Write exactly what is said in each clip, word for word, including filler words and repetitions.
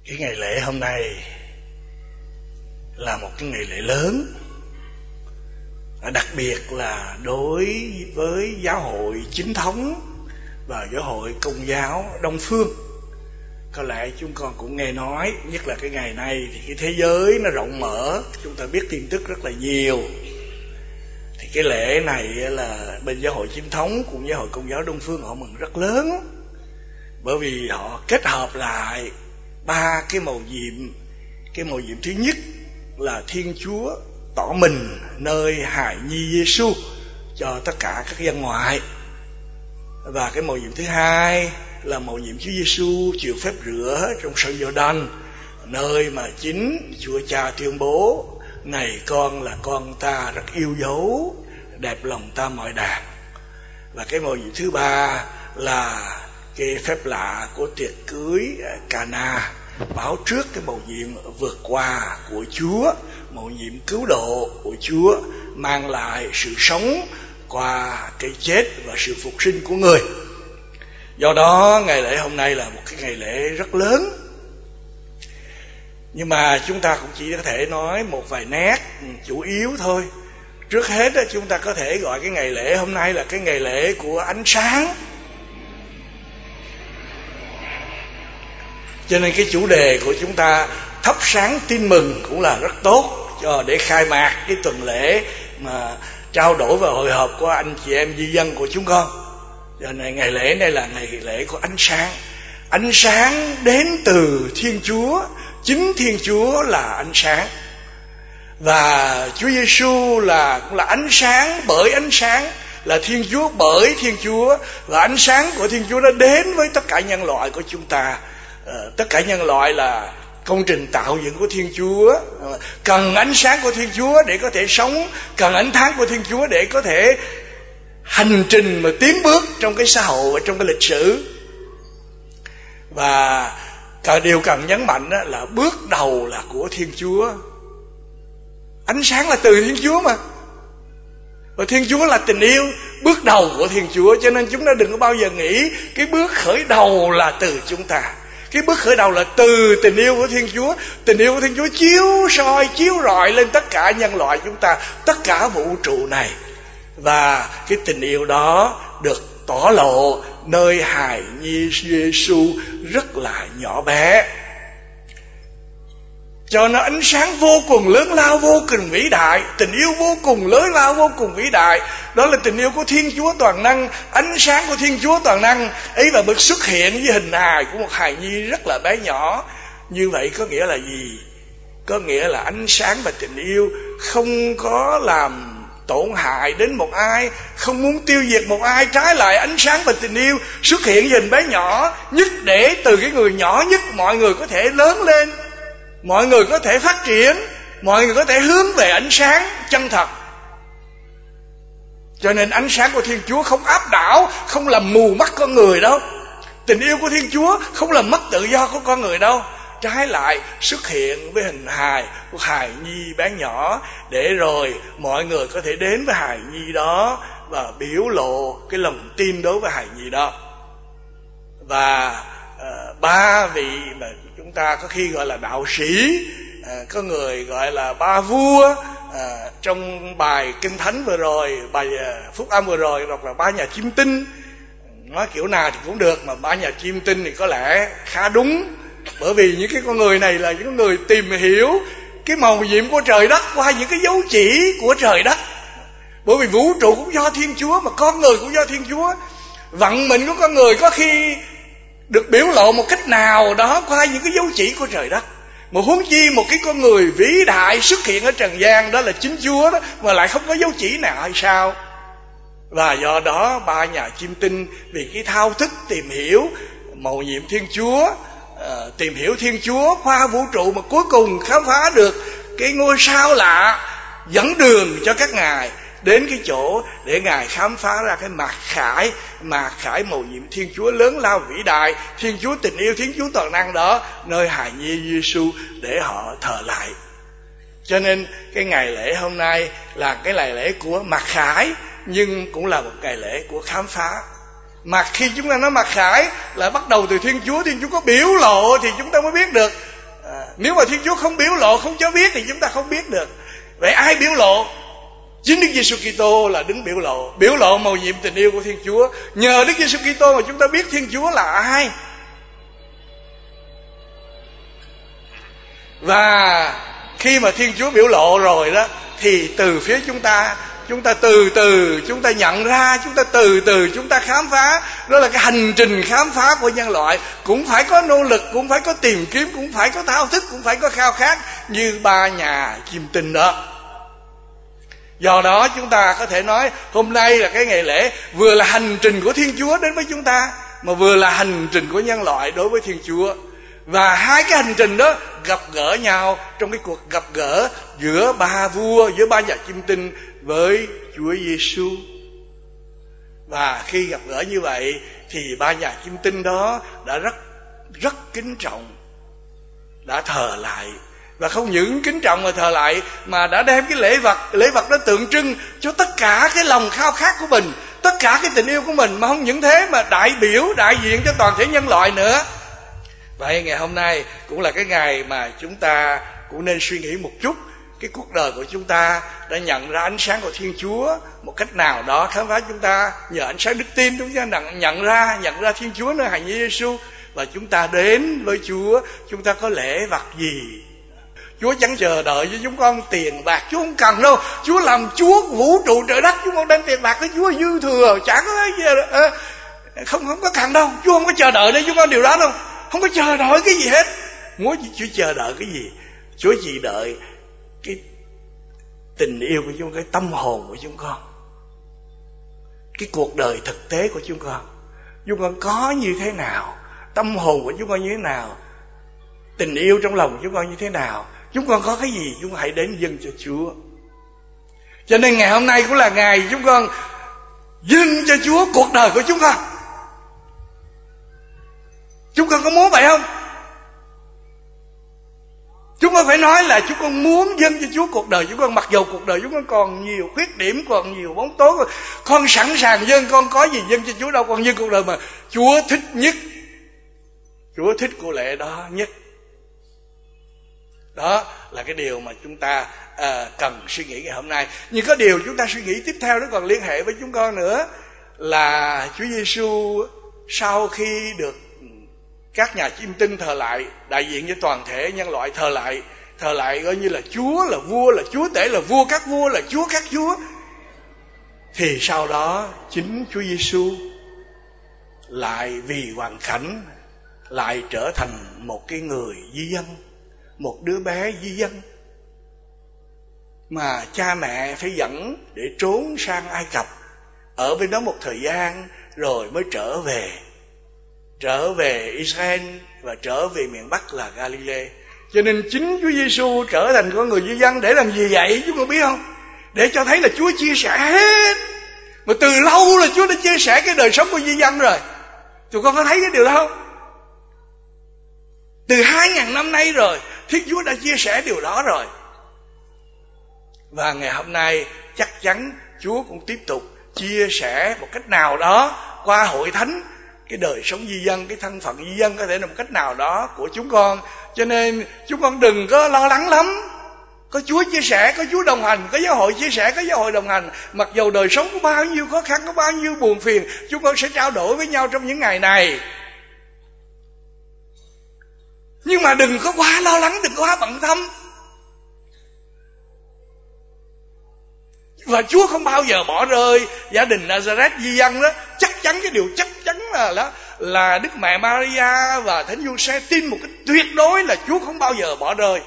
Cái ngày lễ hôm nay là một cái ngày lễ lớn, đặc biệt là đối với giáo hội chính thống và giáo hội Công giáo Đông phương. Có lẽ chúng con cũng nghe nói, nhất là cái ngày này thì cái thế giới nó rộng mở, chúng ta biết tin tức rất là nhiều. Thì cái lễ này là bên giáo hội chính thống cùng giáo hội Công giáo Đông phương họ mừng rất lớn, bởi vì họ kết hợp lại ba cái mầu nhiệm. Cái mầu nhiệm thứ nhất là Thiên Chúa tỏ mình nơi hài nhi Giêsu cho tất cả các dân ngoại, và cái mầu nhiệm thứ hai là mầu nhiệm Chúa Giêsu chịu phép rửa trong sân Giô-đanh, nơi mà chính Chúa Cha tuyên bố: này con là con ta rất yêu dấu, đẹp lòng ta mọi đàn. Và cái mầu nhiệm thứ ba là cái phép lạ của tiệc cưới Cana, báo trước cái mầu nhiệm vượt qua của Chúa, mầu nhiệm cứu độ của Chúa, mang lại sự sống qua cái chết và sự phục sinh của người. Do đó ngày lễ hôm nay là một cái ngày lễ rất lớn. Nhưng mà chúng ta cũng chỉ có thể nói một vài nét chủ yếu thôi. Trước hết chúng ta có thể gọi cái ngày lễ hôm nay là cái ngày lễ của ánh sáng. Cho nên cái chủ đề của chúng ta thắp sáng tin mừng cũng là rất tốt cho để khai mạc cái tuần lễ mà trao đổi và hội họp của anh chị em di dân của chúng con. Cho nên ngày lễ này là ngày lễ của ánh sáng. Ánh sáng đến từ Thiên Chúa, chính Thiên Chúa là ánh sáng. Và Chúa Giêsu là cũng là ánh sáng bởi ánh sáng, là Thiên Chúa bởi Thiên Chúa, và ánh sáng của Thiên Chúa đã đến với tất cả nhân loại của chúng ta. Uh, tất cả nhân loại là công trình tạo dựng của Thiên Chúa, uh, cần ánh sáng của Thiên Chúa để có thể sống, cần ánh sáng của Thiên Chúa để có thể hành trình mà tiến bước trong cái xã hội và trong cái lịch sử. Và cả điều cần nhấn mạnh đó là bước đầu là của Thiên Chúa. Ánh sáng là từ Thiên Chúa mà, và Thiên Chúa là tình yêu, bước đầu của Thiên Chúa. Cho nên chúng ta đừng có bao giờ nghĩ cái bước khởi đầu là từ chúng ta. Cái bước khởi đầu là từ tình yêu của Thiên Chúa. Tình yêu của Thiên Chúa chiếu soi, chiếu rọi lên tất cả nhân loại chúng ta, tất cả vũ trụ này. Và cái tình yêu đó được tỏ lộ nơi hài nhi Giêsu rất là nhỏ bé, cho nó ánh sáng vô cùng lớn lao, vô cùng vĩ đại. Tình yêu vô cùng lớn lao, vô cùng vĩ đại, đó là tình yêu của Thiên Chúa toàn năng, ánh sáng của Thiên Chúa toàn năng ấy, và được xuất hiện với hình hài của một hài nhi rất là bé nhỏ. Như vậy có nghĩa là gì? Có nghĩa là ánh sáng và tình yêu không có làm tổn hại đến một ai, không muốn tiêu diệt một ai. Trái lại, ánh sáng và tình yêu xuất hiện với hình bé nhỏ nhất, để từ cái người nhỏ nhất mọi người có thể lớn lên, mọi người có thể phát triển, mọi người có thể hướng về ánh sáng chân thật. Cho nên ánh sáng của Thiên Chúa không áp đảo, không làm mù mắt con người đâu. Tình yêu của Thiên Chúa không làm mất tự do của con người đâu. Trái lại, xuất hiện với hình hài của hài nhi bé nhỏ, để rồi mọi người có thể đến với hài nhi đó và biểu lộ cái lòng tin đối với hài nhi đó. Và uh, ba vị mà chúng ta có khi gọi là đạo sĩ, uh, có người gọi là ba vua. uh, Trong bài Kinh Thánh vừa rồi, bài uh, Phúc Âm vừa rồi, hoặc là ba nhà chiêm tinh. Nói kiểu nào thì cũng được, mà ba nhà chiêm tinh thì có lẽ khá đúng. Bởi vì những cái con người này là những người tìm hiểu cái mầu nhiệm của trời đất qua những cái dấu chỉ của trời đất. Bởi vì vũ trụ cũng do Thiên Chúa, mà con người cũng do Thiên Chúa. Vận mệnh của con người có khi được biểu lộ một cách nào đó qua những cái dấu chỉ của trời đất. Mà huống chi một cái con người vĩ đại xuất hiện ở trần gian, đó là chính Chúa đó, mà lại không có dấu chỉ nào hay sao? Và do đó ba nhà chiêm tinh vì cái thao thức tìm hiểu mầu nhiệm Thiên Chúa, Uh, tìm hiểu Thiên Chúa qua vũ trụ, mà cuối cùng khám phá được cái ngôi sao lạ, dẫn đường cho các ngài đến cái chỗ để ngài khám phá ra cái mạt khải, mạt khải mầu nhiệm Thiên Chúa lớn lao vĩ đại, Thiên Chúa tình yêu, Thiên Chúa toàn năng đó, nơi hài nhi Giêsu để họ thờ lại. Cho nên cái ngày lễ hôm nay là cái ngày lễ của mạt khải, nhưng cũng là một ngày lễ của khám phá. Mà khi chúng ta nói mặc khải là bắt đầu từ Thiên Chúa, Thiên Chúa có biểu lộ thì chúng ta mới biết được À, nếu mà Thiên Chúa không biểu lộ, không cho biết thì chúng ta không biết được. Vậy ai biểu lộ? Chính Đức Giêsu Kitô là đứng biểu lộ, biểu lộ mầu nhiệm tình yêu của Thiên Chúa. Nhờ Đức Giêsu Kitô mà chúng ta biết Thiên Chúa là ai. Và khi mà Thiên Chúa biểu lộ rồi đó, thì từ phía chúng ta, chúng ta từ từ chúng ta nhận ra, chúng ta từ từ chúng ta khám phá. Đó là cái hành trình khám phá của nhân loại. Cũng phải có nỗ lực, cũng phải có tìm kiếm, cũng phải có thao thức, cũng phải có khao khát như ba nhà chiêm tinh đó. Do đó chúng ta có thể nói hôm nay là cái ngày lễ vừa là hành trình của Thiên Chúa đến với chúng ta, mà vừa là hành trình của nhân loại đối với Thiên Chúa. Và hai cái hành trình đó gặp gỡ nhau trong cái cuộc gặp gỡ giữa ba vua, giữa ba nhà chiêm tinh với Chúa Giêsu. Và khi gặp gỡ như vậy thì ba nhà chiêm tinh đó đã rất rất kính trọng, đã thờ lại. Và không những kính trọng mà thờ lại, mà đã đem cái lễ vật, lễ vật đó tượng trưng cho tất cả cái lòng khao khát của mình, tất cả cái tình yêu của mình. Mà không những thế mà đại biểu, đại diện cho toàn thể nhân loại nữa. Vậy ngày hôm nay cũng là cái ngày mà chúng ta cũng nên suy nghĩ một chút. Cái cuộc đời của chúng ta đã nhận ra ánh sáng của Thiên Chúa một cách nào đó, khám phá chúng ta nhờ ánh sáng đức tin, chúng ta nhận ra nhận ra Thiên Chúa nơi hài nhi Giêsu. Và chúng ta đến với Chúa, chúng ta có lễ vật gì? Chúa chẳng chờ đợi với chúng con tiền bạc, Chúa không cần đâu. Chúa làm Chúa vũ trụ trời đất, chúng con đem tiền bạc với Chúa dư thừa, chẳng có gì à, không không có cần đâu. Chúa không có chờ đợi để chúng con điều đó đâu, không có chờ đợi cái gì hết. Muốn Chúa chờ đợi cái gì? Chúa chỉ đợi cái tình yêu của chúng con, cái tâm hồn của chúng con, cái cuộc đời thực tế của chúng con. Chúng con có như thế nào, tâm hồn của chúng con như thế nào, tình yêu trong lòng của chúng con như thế nào, chúng con có cái gì chúng con hãy đến dâng cho Chúa. Cho nên ngày hôm nay cũng là ngày chúng con dâng cho Chúa cuộc đời của chúng con. Chúng con có muốn vậy không? Chúng con phải nói là chúng con muốn dâng cho Chúa cuộc đời chúng con, mặc dù cuộc đời chúng con còn nhiều khuyết điểm, còn nhiều bóng tối. Con sẵn sàng dâng, con có gì dâng cho Chúa đâu, con dâng cuộc đời mà Chúa thích nhất. Chúa thích của lễ đó nhất. Đó là cái điều mà chúng ta à, cần suy nghĩ ngày hôm nay. Nhưng có điều chúng ta suy nghĩ tiếp theo nó còn liên hệ với chúng con nữa, là Chúa Giêsu sau khi được các nhà chiêm tinh thờ lại, đại diện cho toàn thể nhân loại thờ lại, thờ lại coi như là Chúa, là vua, là Chúa tể, là vua các vua, là Chúa các chúa, thì sau đó chính Chúa Giêsu lại vì hoàn cảnh lại trở thành một cái người di dân, một đứa bé di dân mà cha mẹ phải dẫn để trốn sang Ai Cập, ở bên đó một thời gian rồi mới trở về trở về Israel và trở về miền Bắc là Galilee. Cho nên chính Chúa Giêsu trở thành con người di dân để làm gì vậy? Chúng con biết không? Để cho thấy là Chúa chia sẻ hết. Mà từ lâu là Chúa đã chia sẻ cái đời sống của di dân rồi. Tụi con có thấy cái điều đó không? Từ hai ngàn năm nay rồi, Thiên Chúa đã chia sẻ điều đó rồi. Và ngày hôm nay chắc chắn Chúa cũng tiếp tục chia sẻ một cách nào đó qua hội thánh cái đời sống di dân, cái thân phận di dân có thể là một cách nào đó của chúng con. Cho nên chúng con đừng có lo lắng lắm. Có Chúa chia sẻ, có Chúa đồng hành, có giáo hội chia sẻ, có giáo hội đồng hành. Mặc dù đời sống có bao nhiêu khó khăn, có bao nhiêu buồn phiền, chúng con sẽ trao đổi với nhau trong những ngày này. Nhưng mà đừng có quá lo lắng, đừng có quá bận tâm. Và Chúa không bao giờ bỏ rơi gia đình Nazareth di dân đó. Chắc chắn cái điều chắc chắn là đó, là Đức Mẹ Maria và Thánh Giuse tin một cái tuyệt đối là Chúa không bao giờ bỏ rơi.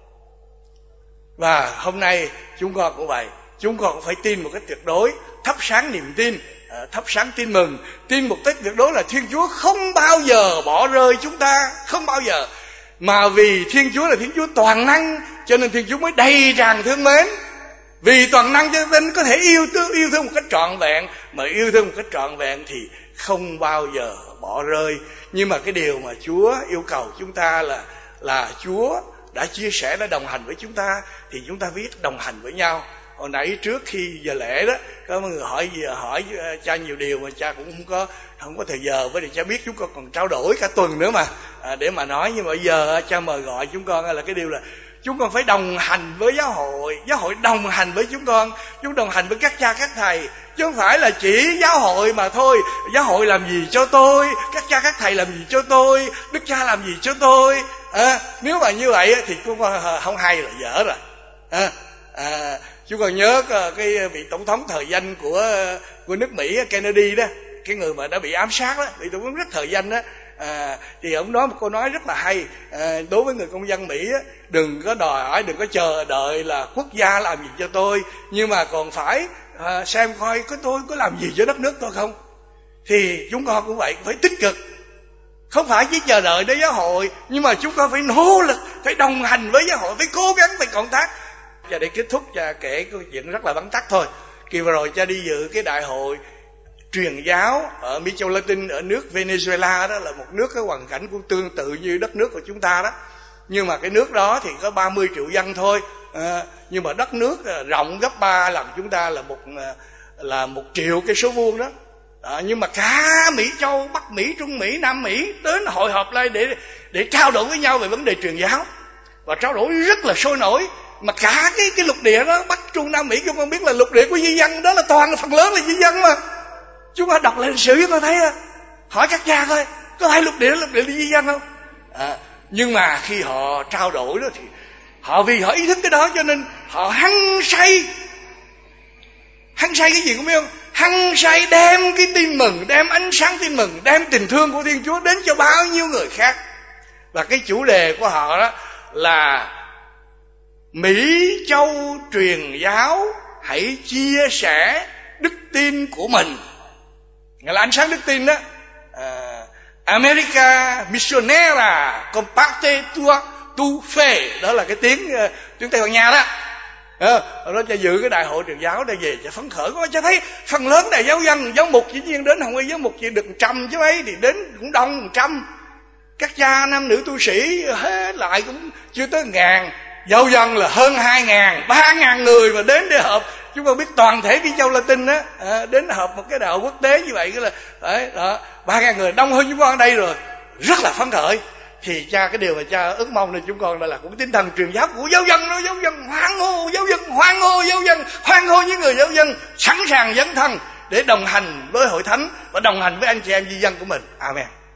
Và hôm nay chúng con cũng vậy, chúng con cũng phải tin một cách tuyệt đối, thắp sáng niềm tin, thắp sáng tin mừng, tin một cách tuyệt đối là Thiên Chúa không bao giờ bỏ rơi chúng ta, không bao giờ. Mà vì Thiên Chúa là Thiên Chúa toàn năng, cho nên Thiên Chúa mới đầy tràn thương mến. Vì toàn năng cho nên có thể yêu thương, yêu thương một cách trọn vẹn. Mà yêu thương một cách trọn vẹn thì không bao giờ bỏ rơi. Nhưng mà cái điều mà Chúa yêu cầu chúng ta là Là Chúa đã chia sẻ, đã đồng hành với chúng ta, thì chúng ta biết đồng hành với nhau. hồi nãy trước khi giờ lễ đó có mọi người hỏi gì hỏi cha nhiều điều mà cha cũng không có không có thời giờ với để cha biết chúng con còn trao đổi cả tuần nữa mà à, để mà nói. Nhưng mà bây giờ cha mời gọi chúng con là cái điều là chúng con phải đồng hành với giáo hội, giáo hội đồng hành với chúng con, chúng đồng hành với các cha các thầy, chứ không phải là chỉ giáo hội mà thôi. Giáo hội làm gì cho tôi, các cha các thầy làm gì cho tôi, đức cha làm gì cho tôi à, nếu mà như vậy thì chúng con không hay là dở rồi à, à, chúng con nhớ cái vị tổng thống thời danh của của nước Mỹ Kennedy đó, cái người mà đã bị ám sát đó, vị tổng thống rất thời danh đó. À, thì ông nói một câu nói rất là hay à, đối với người công dân Mỹ á, đừng có đòi hỏi, đừng có chờ đợi là quốc gia làm gì cho tôi, nhưng mà còn phải à, xem coi có tôi có làm gì cho đất nước tôi không. Thì chúng con cũng vậy, phải tích cực, không phải chỉ chờ đợi đến giáo hội, nhưng mà chúng con phải nỗ lực, phải đồng hành với giáo hội, phải cố gắng, phải cộng tác. Và để kết thúc, cha kể câu chuyện rất là vắn tắt thôi. Kỳ vừa rồi cha đi dự cái đại hội truyền giáo ở Mỹ Châu Latin, ở nước Venezuela đó, là một nước cái hoàn cảnh cũng tương tự như đất nước của chúng ta đó, nhưng mà cái nước đó thì có ba mươi triệu dân thôi à, nhưng mà đất nước rộng gấp ba lần chúng ta, là một là một triệu cây số vuông đó à, nhưng mà cả Mỹ Châu, Bắc Mỹ, Trung Mỹ, Nam Mỹ đến hội họp lại để để trao đổi với nhau về vấn đề truyền giáo, và trao đổi rất là sôi nổi. Mà cả cái cái lục địa đó, Bắc Trung Nam Mỹ, chúng con biết là lục địa của di dân đó là toàn là phần lớn là di dân mà. Chúng ta đọc lại lịch sử chúng ta thấy, hỏi các cha coi có phải lục địa đó lục địa di dân không à, nhưng mà khi họ trao đổi đó thì họ vì họ ý thức cái đó cho nên họ hăng say. Hăng say cái gì cũng biết không? Hăng say đem cái tin mừng, đem ánh sáng tin mừng, đem tình thương của Thiên Chúa đến cho bao nhiêu người khác. Và cái chủ đề của họ đó là Mỹ Châu truyền giáo, hãy chia sẻ đức tin của mình, nghĩa là ánh sáng đức tin đó. à, America Missionera Comparte tua tu fe, đó là cái tiếng uh, tiếng Tây Ban Nha đó. À, đó cha dự cái đại hội truyền giáo để về cha phấn khởi, có cha thấy phần lớn là giáo dân, giáo mục dĩ nhiên đến, không có giáo mục chỉ được trăm chứ mấy, thì đến cũng đông một trăm. Các cha nam nữ tu sĩ hết lại cũng chưa tới ngàn, giáo dân là hơn hai ngàn, ba ngàn người mà đến để họp. Chúng ta biết toàn thể Mỹ Châu Latin á à, đến họp một cái đại hội quốc tế như vậy, cái là đấy đó, ba ngàn người đông hơn chúng con ở đây rồi, rất là phấn khởi. Thì cha cái điều mà cha ước mong là chúng con là cũng tinh thần truyền giáo của giáo dân đó, giáo dân hoan hô, giáo dân hoan hô, giáo dân hoan hô những người giáo dân sẵn sàng dấn thân để đồng hành với hội thánh và đồng hành với anh chị em di dân của mình. Amen.